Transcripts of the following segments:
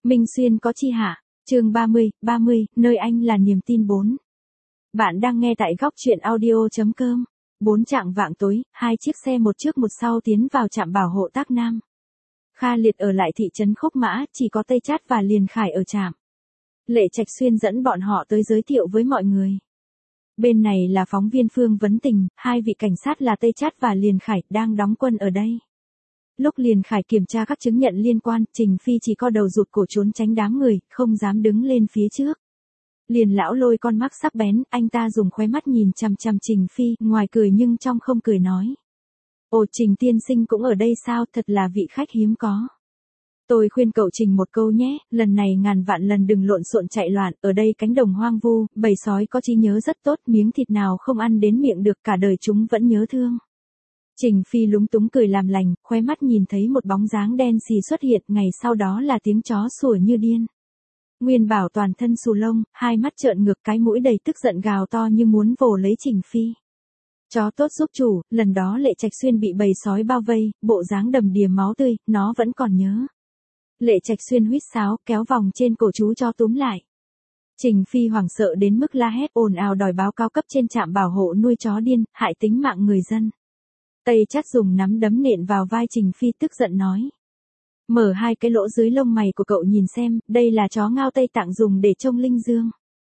Minh Xuyên có chi hạ, chương 30, nơi anh là niềm tin 4. Bạn đang nghe tại góc truyện audio.com. 4 chạng vạng tối, 2 chiếc xe một trước một sau tiến vào trạm bảo hộ Tác Nam. Kha Liệt ở lại thị trấn Khốc Mã, chỉ có Tây Chát và Liền Khải ở trạm. Lệ Trạch Xuyên dẫn bọn họ tới giới thiệu với mọi người. Bên này là phóng viên Phương Vấn Tình, hai vị cảnh sát là Tây Chát và Liền Khải đang đóng quân ở đây. Lúc Liền Khải kiểm tra các chứng nhận liên quan, Trình Phi chỉ co đầu rụt cổ trốn tránh đám người, không dám đứng lên phía trước. Liền lão lôi con mắt sắc bén, anh ta dùng khóe mắt nhìn chằm chằm Trình Phi, ngoài cười nhưng trong không cười nói. Ồ, Trình tiên sinh cũng ở đây sao, thật là vị khách hiếm có. Tôi khuyên cậu Trình một câu nhé, lần này ngàn vạn lần đừng lộn xộn chạy loạn, ở đây cánh đồng hoang vu, bầy sói có trí nhớ rất tốt, miếng thịt nào không ăn đến miệng được cả đời chúng vẫn nhớ thương. Trình Phi lúng túng cười làm lành, khóe mắt nhìn thấy một bóng dáng đen xì xuất hiện, ngày sau đó là tiếng chó sủa như điên. Nguyên Bảo toàn thân xù lông, hai mắt trợn ngược, cái mũi đầy tức giận gào to như muốn vồ lấy Trình Phi. Chó tốt giúp chủ, lần đó Lệ Trạch Xuyên bị bầy sói bao vây, bộ dáng đầm đìa máu tươi, nó vẫn còn nhớ. Lệ Trạch Xuyên huýt sáo, kéo vòng trên cổ chú chó túm lại. Trình Phi hoảng sợ đến mức la hét ồn ào đòi báo cáo cấp trên trạm bảo hộ nuôi chó điên, hại tính mạng người dân. Tây Chát dùng nắm đấm nện vào vai Trình Phi tức giận nói. Mở hai cái lỗ dưới lông mày của cậu nhìn xem, đây là chó ngao Tây Tạng dùng để trông linh dương.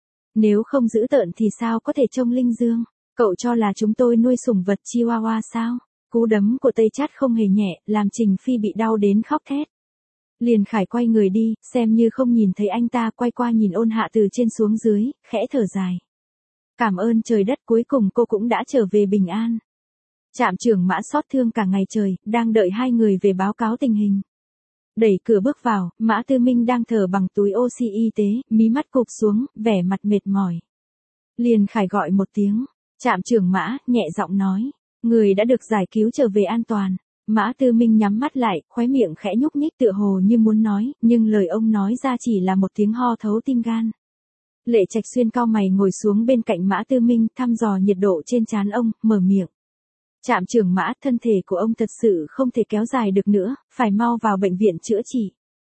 Nếu không giữ tợn thì sao có thể trông linh dương? Cậu cho là chúng tôi nuôi sủng vật Chihuahua sao? Cú đấm của Tây Chát không hề nhẹ, làm Trình Phi bị đau đến khóc thét. Liền Khải quay người đi, xem như không nhìn thấy anh ta, quay qua nhìn Ôn Hạ từ trên xuống dưới, khẽ thở dài. Cảm ơn trời đất, cuối cùng cô cũng đã trở về bình an. Trạm trưởng Mã xót thương cả ngày trời, đang đợi hai người về báo cáo tình hình. Đẩy cửa bước vào, Mã Tư Minh đang thở bằng túi oxy y tế, mí mắt cụp xuống, vẻ mặt mệt mỏi. Liền Khải gọi một tiếng, trạm trưởng Mã, nhẹ giọng nói, người đã được giải cứu trở về an toàn. Mã Tư Minh nhắm mắt lại, khóe miệng khẽ nhúc nhích tựa hồ như muốn nói, nhưng lời ông nói ra chỉ là một tiếng ho thấu tim gan. Lệ Trạch Xuyên cau mày ngồi xuống bên cạnh Mã Tư Minh, thăm dò nhiệt độ trên trán ông, mở miệng. Trạm trưởng Mã, thân thể của ông thật sự không thể kéo dài được nữa, phải mau vào bệnh viện chữa trị.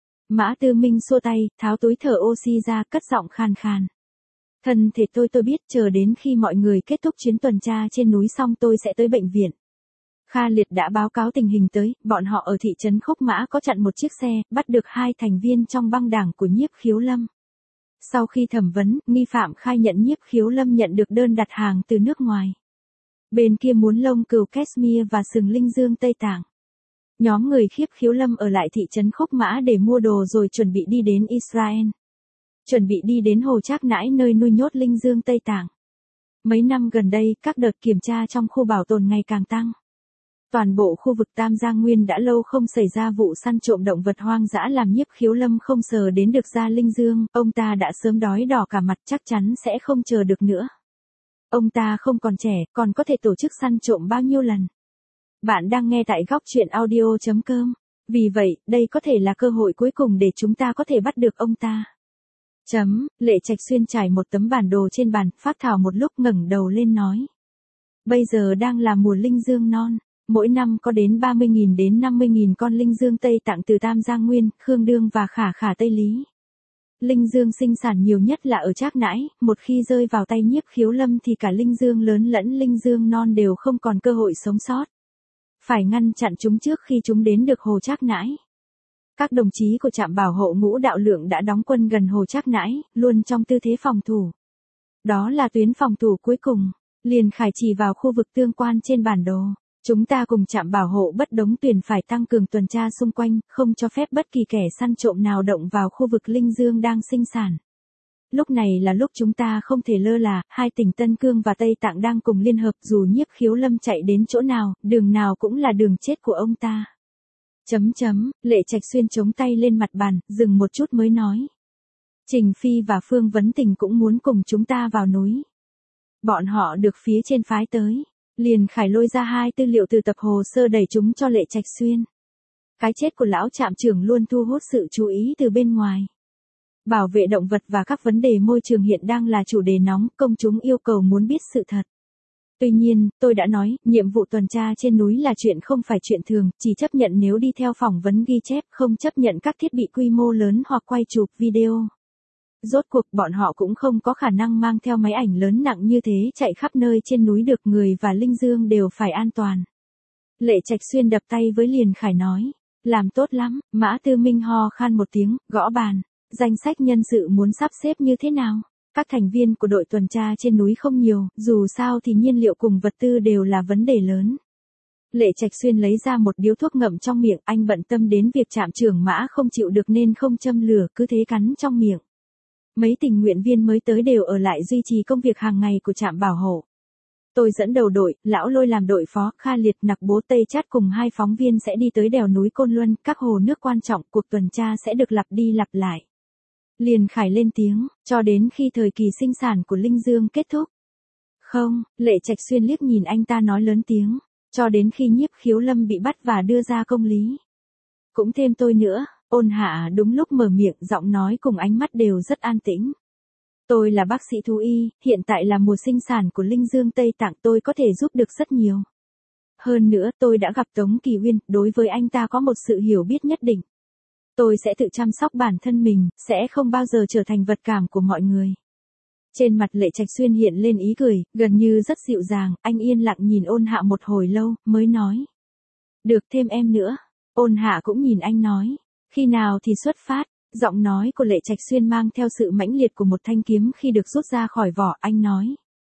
Mã Tư Minh xua tay, tháo túi thở oxy ra, cất giọng khan khan. Thân thể tôi biết, chờ đến khi mọi người kết thúc chuyến tuần tra trên núi xong tôi sẽ tới bệnh viện. Kha Liệt đã báo cáo tình hình tới, bọn họ ở thị trấn Khốc Mã có chặn một chiếc xe, bắt được 2 thành viên trong băng đảng của Nhiếp Khiếu Lâm. Sau khi thẩm vấn, nghi phạm khai nhận Nhiếp Khiếu Lâm nhận được đơn đặt hàng từ nước ngoài. Bên kia muốn lông cừu Cashmere và sừng linh dương Tây Tạng. Nhóm người Nhiếp Khiếu Lâm ở lại thị trấn Khốc Mã để mua đồ rồi chuẩn bị đi đến Israel. Chuẩn bị đi đến Hồ Trác Nãi nơi nuôi nhốt linh dương Tây Tạng. Mấy năm gần đây, các đợt kiểm tra trong khu bảo tồn ngày càng tăng. Toàn bộ khu vực Tam Giang Nguyên đã lâu không xảy ra vụ săn trộm động vật hoang dã làm Nhiếp Khiếu Lâm không sờ đến được da linh dương, ông ta đã sớm đói đỏ cả mặt, chắc chắn sẽ không chờ được nữa. Ông ta không còn trẻ, còn có thể tổ chức săn trộm bao nhiêu lần. Bạn đang nghe tại góc truyện audio.com. Vì vậy, đây có thể là cơ hội cuối cùng để chúng ta có thể bắt được ông ta. Lệ Trạch Xuyên trải một tấm bản đồ trên bàn, phác thảo một lúc ngẩng đầu lên nói. Bây giờ đang là mùa linh dương non. Mỗi năm có đến 30.000 đến 50.000 con linh dương Tây Tạng từ Tam Giang Nguyên, Khương Đương và Khả Khả Tây Lý. Linh dương sinh sản nhiều nhất là ở Trác Nãi, một khi rơi vào tay Nhiếp Khiếu Lâm thì cả linh dương lớn lẫn linh dương non đều không còn cơ hội sống sót. Phải ngăn chặn chúng trước khi chúng đến được Hồ Trác Nãi. Các đồng chí của trạm bảo hộ Ngũ Đạo Lượng đã đóng quân gần Hồ Trác Nãi, luôn trong tư thế phòng thủ. Đó là tuyến phòng thủ cuối cùng. Liền Khải chỉ vào khu vực tương quan trên bản đồ. Chúng ta cùng trạm bảo hộ Bất Đống Tuyền phải tăng cường tuần tra xung quanh, không cho phép bất kỳ kẻ săn trộm nào động vào khu vực linh dương đang sinh sản. Lúc này là lúc chúng ta không thể lơ là, hai tỉnh Tân Cương và Tây Tạng đang cùng liên hợp, dù Nhiếp Khiếu Lâm chạy đến chỗ nào, đường nào cũng là đường chết của ông ta. Lệ Trạch Xuyên chống tay lên mặt bàn, dừng một chút mới nói. Trình Phi và Phương Vấn Tình cũng muốn cùng chúng ta vào núi. Bọn họ được phía trên phái tới. Liền Khải lôi ra 2 tư liệu từ tập hồ sơ đẩy chúng cho Lệ Trạch Xuyên. Cái chết của lão trạm trưởng luôn thu hút sự chú ý từ bên ngoài. Bảo vệ động vật và các vấn đề môi trường hiện đang là chủ đề nóng, công chúng yêu cầu muốn biết sự thật. Tuy nhiên, tôi đã nói, nhiệm vụ tuần tra trên núi là chuyện không phải chuyện thường, chỉ chấp nhận nếu đi theo phỏng vấn ghi chép, không chấp nhận các thiết bị quy mô lớn hoặc quay chụp video. Rốt cuộc bọn họ cũng không có khả năng mang theo máy ảnh lớn nặng như thế chạy khắp nơi trên núi được, người và Linh Dương đều phải an toàn. Lệ Trạch Xuyên đập tay với Liền Khải nói, làm tốt lắm. Mã Tư Minh ho khan một tiếng, gõ bàn. Danh sách nhân sự muốn sắp xếp như thế nào? Các thành viên của đội tuần tra trên núi không nhiều, dù sao thì nhiên liệu cùng vật tư đều là vấn đề lớn. Lệ Trạch Xuyên lấy ra một điếu thuốc ngậm trong miệng, anh bận tâm đến việc trạm trưởng Mã không chịu được nên không châm lửa, cứ thế cắn trong miệng. Mấy tình nguyện viên mới tới đều ở lại duy trì công việc hàng ngày của trạm bảo hộ. Tôi dẫn đầu đội, Lão Lôi làm đội phó, Kha Liệt, Nặc Bố, Tây Chát cùng 2 phóng viên sẽ đi tới đèo núi Côn Luân, các hồ nước quan trọng, cuộc tuần tra sẽ được lặp đi lặp lại. Liền Khải lên tiếng, cho đến khi thời kỳ sinh sản của Linh Dương kết thúc. Không, Lệ Trạch Xuyên liếc nhìn anh ta nói lớn tiếng, cho đến khi Nhiếp Khiếu Lâm bị bắt và đưa ra công lý. Cũng thêm tôi nữa. Ôn Hạ đúng lúc mở miệng, giọng nói cùng ánh mắt đều rất an tĩnh. Tôi là bác sĩ thú y, hiện tại là mùa sinh sản của Linh Dương Tây Tạng, tôi có thể giúp được rất nhiều. Hơn nữa, tôi đã gặp Tống Kỳ Uyên, đối với anh ta có một sự hiểu biết nhất định. Tôi sẽ tự chăm sóc bản thân mình, sẽ không bao giờ trở thành vật cảm của mọi người. Trên mặt Lệ Trạch Xuyên hiện lên ý cười, gần như rất dịu dàng, anh yên lặng nhìn Ôn Hạ một hồi lâu, mới nói. Được, thêm em nữa. Ôn Hạ cũng nhìn anh nói. Khi nào thì xuất phát? Giọng nói của Lệ Trạch Xuyên mang theo sự mãnh liệt của một thanh kiếm khi được rút ra khỏi vỏ, anh nói.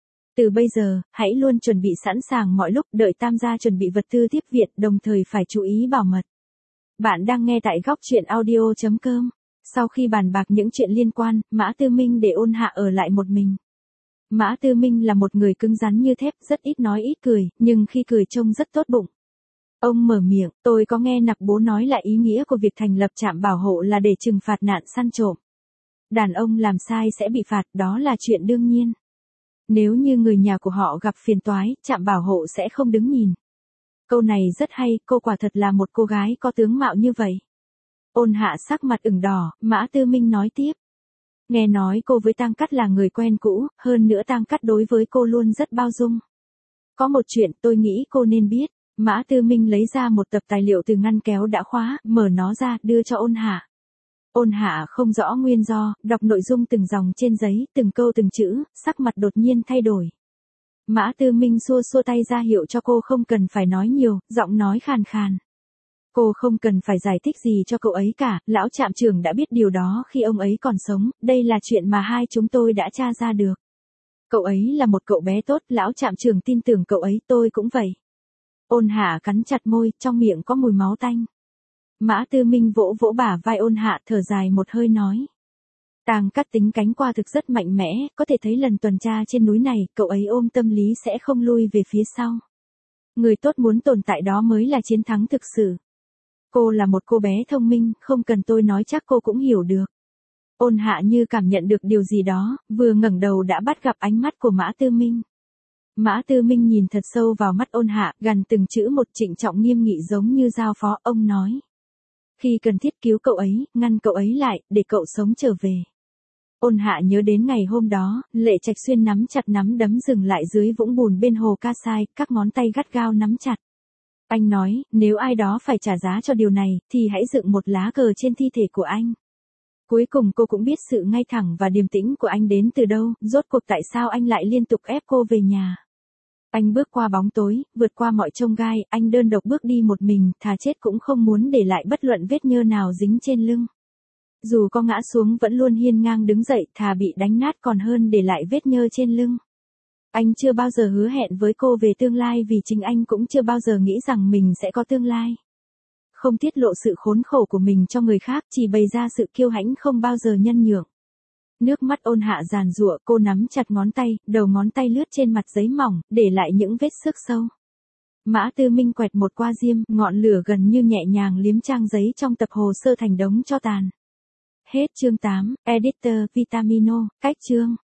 Từ bây giờ, hãy luôn chuẩn bị sẵn sàng mọi lúc, đợi Tam gia chuẩn bị vật tư tiếp viện, đồng thời phải chú ý bảo mật. Bạn đang nghe tại góc truyện audio.com. Sau khi bàn bạc những chuyện liên quan, Mã Tư Minh để Ôn Hạ ở lại một mình. Mã Tư Minh là một người cứng rắn như thép, rất ít nói ít cười, nhưng khi cười trông rất tốt bụng. Ông mở miệng, tôi có nghe Nặc Bố nói lại ý nghĩa của việc thành lập trạm bảo hộ là để trừng phạt nạn săn trộm. Đàn ông làm sai sẽ bị phạt, đó là chuyện đương nhiên. Nếu như người nhà của họ gặp phiền toái, trạm bảo hộ sẽ không đứng nhìn. Câu này rất hay, cô quả thật là một cô gái có tướng mạo như vậy. Ôn Hạ sắc mặt ửng đỏ, Mã Tư Minh nói tiếp. Nghe nói cô với Tang Cắt là người quen cũ, hơn nữa Tang Cắt đối với cô luôn rất bao dung. Có một chuyện tôi nghĩ cô nên biết. Mã Tư Minh lấy ra một tập tài liệu từ ngăn kéo đã khóa, mở nó ra, đưa cho Ôn Hạ. Ôn Hạ không rõ nguyên do, đọc nội dung từng dòng trên giấy, từng câu từng chữ, sắc mặt đột nhiên thay đổi. Mã Tư Minh xua xua tay ra hiệu cho cô không cần phải nói nhiều, giọng nói khàn khàn. Cô không cần phải giải thích gì cho cậu ấy cả, lão trạm trưởng đã biết điều đó khi ông ấy còn sống, đây là chuyện mà hai chúng tôi đã tra ra được. Cậu ấy là một cậu bé tốt, lão trạm trưởng tin tưởng cậu ấy, tôi cũng vậy. Ôn Hạ cắn chặt môi, trong miệng có mùi máu tanh. Mã Tư Minh vỗ vỗ bả vai Ôn Hạ, thở dài một hơi nói. Tang Cắt tính cánh qua thực rất mạnh mẽ, có thể thấy lần tuần tra trên núi này, cậu ấy ôm tâm lý sẽ không lui về phía sau. Người tốt muốn tồn tại đó mới là chiến thắng thực sự. Cô là một cô bé thông minh, không cần tôi nói chắc cô cũng hiểu được. Ôn Hạ như cảm nhận được điều gì đó, vừa ngẩng đầu đã bắt gặp ánh mắt của Mã Tư Minh. Mã Tư Minh nhìn thật sâu vào mắt Ôn Hạ, gần từng chữ một, trịnh trọng nghiêm nghị giống như giao phó, ông nói. Khi cần thiết cứu cậu ấy, ngăn cậu ấy lại, để cậu sống trở về. Ôn Hạ nhớ đến ngày hôm đó, Lệ Trạch Xuyên nắm chặt nắm đấm dừng lại dưới vũng bùn bên hồ Ca Sai, các ngón tay gắt gao nắm chặt. Anh nói, nếu ai đó phải trả giá cho điều này, thì hãy dựng một lá cờ trên thi thể của anh. Cuối cùng cô cũng biết sự ngay thẳng và điềm tĩnh của anh đến từ đâu, rốt cuộc tại sao anh lại liên tục ép cô về nhà. Anh bước qua bóng tối, vượt qua mọi chông gai, anh đơn độc bước đi một mình, thà chết cũng không muốn để lại bất luận vết nhơ nào dính trên lưng. Dù có ngã xuống vẫn luôn hiên ngang đứng dậy, thà bị đánh nát còn hơn để lại vết nhơ trên lưng. Anh chưa bao giờ hứa hẹn với cô về tương lai vì chính anh cũng chưa bao giờ nghĩ rằng mình sẽ có tương lai. Không tiết lộ sự khốn khổ của mình cho người khác, chỉ bày ra sự kiêu hãnh không bao giờ nhân nhượng. Nước mắt Ôn Hạ giàn giụa, cô nắm chặt ngón tay, đầu ngón tay lướt trên mặt giấy mỏng, để lại những vết xước sâu. Mã Tư Minh quẹt một qua diêm, ngọn lửa gần như nhẹ nhàng liếm trang giấy trong tập hồ sơ thành đống tro tàn. Hết chương 8, Editor Vitamino, cách chương.